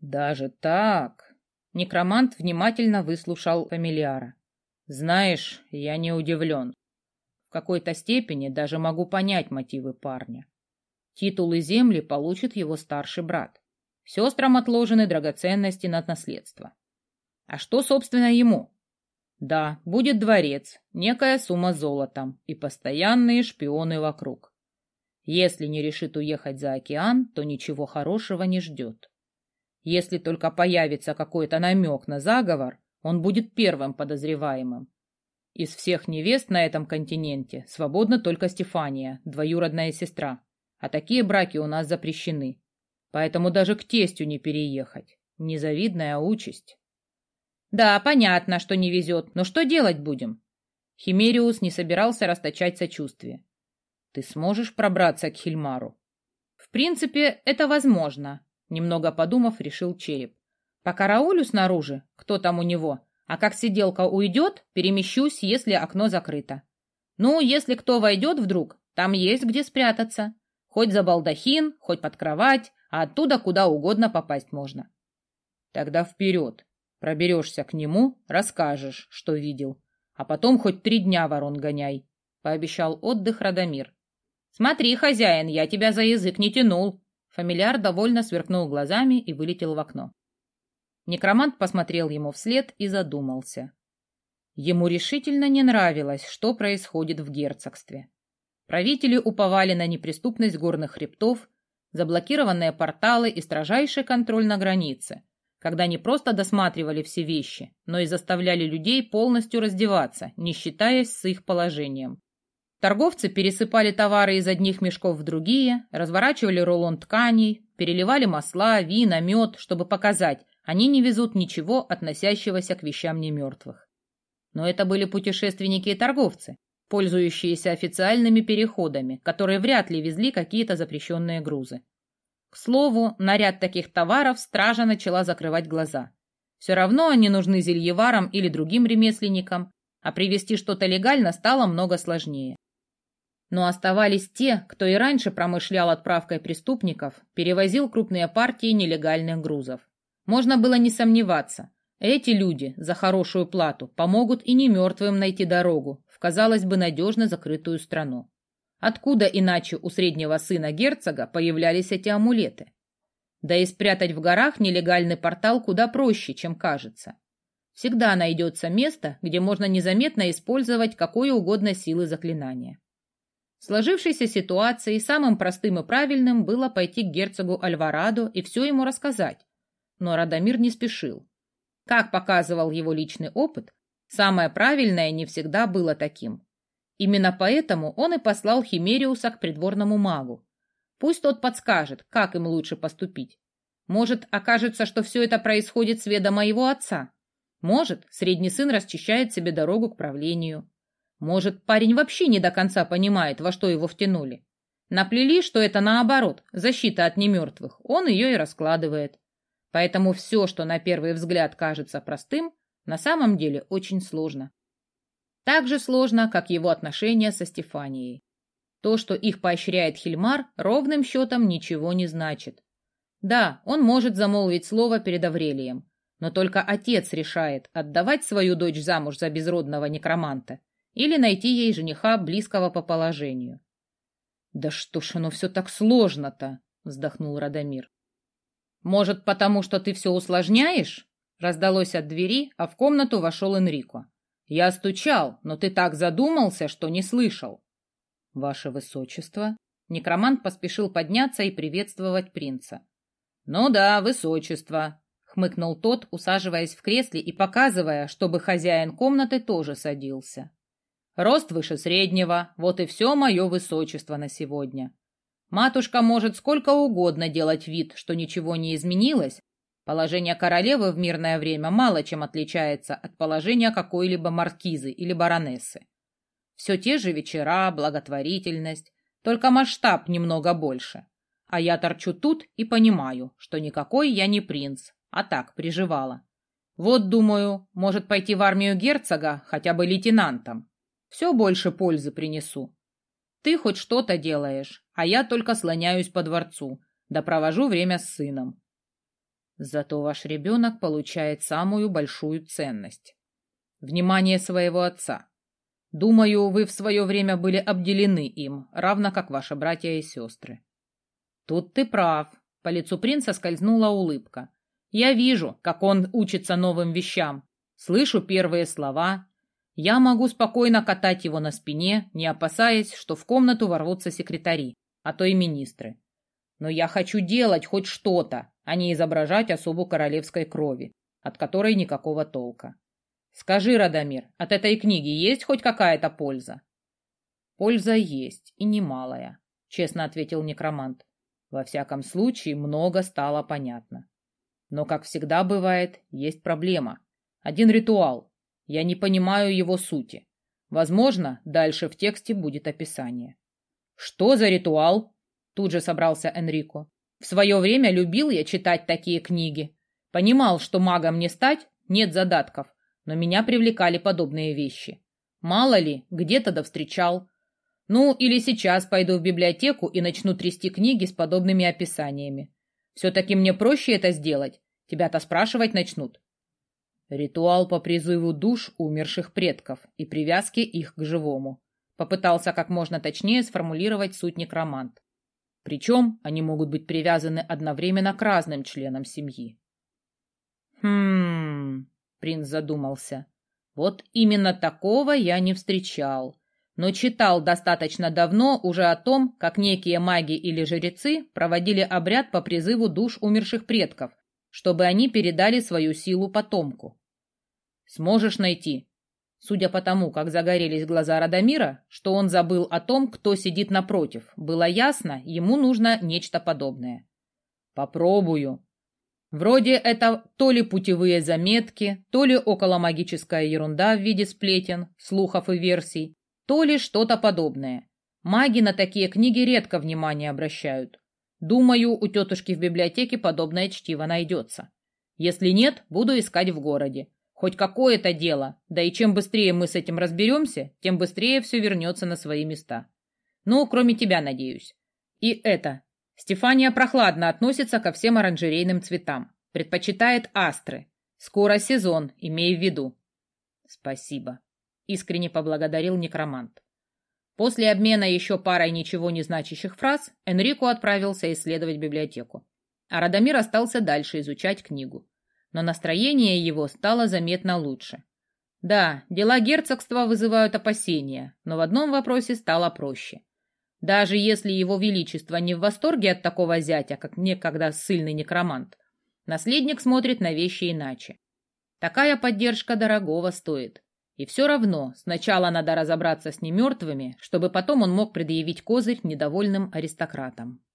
Даже так? Некромант внимательно выслушал фамильяра. Знаешь, я не удивлен. В какой-то степени даже могу понять мотивы парня. Титул и земли получит его старший брат. Сестрам отложены драгоценности на наследство. А что, собственно, ему? Да, будет дворец, некая сумма золотом и постоянные шпионы вокруг. Если не решит уехать за океан, то ничего хорошего не ждет. Если только появится какой-то намек на заговор, он будет первым подозреваемым. Из всех невест на этом континенте свободна только Стефания, двоюродная сестра, а такие браки у нас запрещены. Поэтому даже к тестю не переехать. Незавидная участь. Да, понятно, что не везет, но что делать будем? Химериус не собирался расточать сочувствие. Ты сможешь пробраться к Хильмару? В принципе, это возможно. Немного подумав, решил череп. Покараулю снаружи, кто там у него, а как сиделка уйдет, перемещусь, если окно закрыто. Ну, если кто войдет вдруг, там есть где спрятаться. Хоть за балдахин, хоть под кровать, а оттуда куда угодно попасть можно. Тогда вперед. Проберешься к нему, расскажешь, что видел. А потом хоть 3 дня ворон гоняй, — пообещал отдых Радомир. Смотри, хозяин, я тебя за язык не тянул. Фамильяр довольно сверкнул глазами и вылетел в окно. Некромант посмотрел ему вслед и задумался. Ему решительно не нравилось, что происходит в герцогстве. Правители уповали на неприступность горных хребтов, заблокированные порталы и строжайший контроль на границе, когда не просто досматривали все вещи, но и заставляли людей полностью раздеваться, не считаясь с их положением. Торговцы пересыпали товары из одних мешков в другие, разворачивали рулон тканей, переливали масла, вина, мед, чтобы показать, они не везут ничего, относящегося к вещам немертвых. Но это были путешественники и торговцы, пользующиеся официальными переходами, которые вряд ли везли какие-то запрещенные грузы. К слову, на ряд таких товаров стража начала закрывать глаза. Все равно они нужны зельеварам или другим ремесленникам, а привезти что-то легально стало много сложнее. Но оставались те, кто и раньше промышлял отправкой преступников, перевозил крупные партии нелегальных грузов. Можно было не сомневаться, эти люди за хорошую плату помогут и немертвым найти дорогу в, казалось бы, надежно закрытую страну. Откуда иначе у среднего сына герцога появлялись эти амулеты? Да и спрятать в горах нелегальный портал куда проще, чем кажется. Всегда найдется место, где можно незаметно использовать какое угодно силы заклинания. В сложившейся ситуации самым простым и правильным было пойти к герцогу Альварадо и все ему рассказать. Но Радомир не спешил. Как показывал его личный опыт, самое правильное не всегда было таким. Именно поэтому он и послал Химериуса к придворному магу. Пусть тот подскажет, как им лучше поступить. Может, окажется, что все это происходит с ведома его отца. Может, средний сын расчищает себе дорогу к правлению. Может, парень вообще не до конца понимает, во что его втянули. Наплели, что это наоборот, защита от немертвых, он ее и раскладывает. Поэтому все, что на первый взгляд кажется простым, на самом деле очень сложно. Так же сложно, как его отношения со Стефанией. То, что их поощряет Хильмар, ровным счетом ничего не значит. Да, он может замолвить слово перед Аврелием, но только отец решает, отдавать свою дочь замуж за безродного некроманта или найти ей жениха, близкого по положению. «Да что ж оно все так сложно-то?» — вздохнул Радомир. «Может, потому что ты все усложняешь?» Раздалось от двери, а в комнату вошел Энрико. «Я стучал, но ты так задумался, что не слышал». «Ваше высочество?» Некромант поспешил подняться и приветствовать принца. «Ну да, высочество», — хмыкнул тот, усаживаясь в кресле и показывая, чтобы хозяин комнаты тоже садился. «Рост выше среднего, вот и все мое высочество на сегодня. Матушка может сколько угодно делать вид, что ничего не изменилось. Положение королевы в мирное время мало чем отличается от положения какой-либо маркизы или баронессы. Все те же вечера, благотворительность, только масштаб немного больше. А я торчу тут и понимаю, что никакой я не принц, а так приживала. Вот, думаю, может пойти в армию герцога хотя бы лейтенантом. Все больше пользы принесу. Ты хоть что-то делаешь, а я только слоняюсь по дворцу, да провожу время с сыном». Зато ваш ребенок получает самую большую ценность. Внимание своего отца. Думаю, вы в свое время были обделены им, равно как ваши братья и сестры. Тут ты прав. По лицу принца скользнула улыбка. Я вижу, как он учится новым вещам. Слышу первые слова. Я могу спокойно катать его на спине, не опасаясь, что в комнату ворвутся секретари, а то и министры. Но я хочу делать хоть что-то, а не изображать особу королевской крови, от которой никакого толка. Скажи, Радомир, от этой книги есть хоть какая-то польза? Польза есть, и немалая, честно ответил некромант. Во всяком случае, много стало понятно. Но, как всегда бывает, есть проблема. Один ритуал. Я не понимаю его сути. Возможно, дальше в тексте будет описание. Что за ритуал? Тут же собрался Энрико. В свое время любил я читать такие книги. Понимал, что магом не стать, нет задатков, но меня привлекали подобные вещи. Мало ли, где-то да встречал. Ну, или сейчас пойду в библиотеку и начну трясти книги с подобными описаниями. Все-таки мне проще это сделать. Тебя-то спрашивать начнут. Ритуал по призыву душ умерших предков и привязке их к живому. Попытался как можно точнее сформулировать суть некромант. Причем они могут быть привязаны одновременно к разным членам семьи. Принц задумался. Вот именно такого я не встречал, но читал достаточно давно уже о том, как некие маги или жрецы проводили обряд по призыву душ умерших предков, чтобы они передали свою силу потомку. Сможешь найти? Судя по тому, как загорелись глаза Радомира, что он забыл о том, кто сидит напротив, было ясно, ему нужно нечто подобное. Попробую. Вроде это то ли путевые заметки, то ли околомагическая ерунда в виде сплетен, слухов и версий, то ли что-то подобное. Маги на такие книги редко внимание обращают. Думаю, у тетушки в библиотеке подобное чтиво найдется. Если нет, буду искать в городе. Хоть какое-то дело, да и чем быстрее мы с этим разберемся, тем быстрее все вернется на свои места. Ну, кроме тебя, надеюсь. И это. Стефания прохладно относится ко всем оранжерейным цветам. Предпочитает астры. Скоро сезон, имей в виду. Спасибо. Искренне поблагодарил некромант. После обмена еще парой ничего не значащих фраз Энрико отправился исследовать библиотеку. А Радомир остался дальше изучать книгу. Но настроение его стало заметно лучше. Да, дела герцогства вызывают опасения, но в одном вопросе стало проще. Даже если его величество не в восторге от такого зятя, как некогда ссыльный некромант, наследник смотрит на вещи иначе. Такая поддержка дорогого стоит. И все равно сначала надо разобраться с немертвыми, чтобы потом он мог предъявить козырь недовольным аристократам.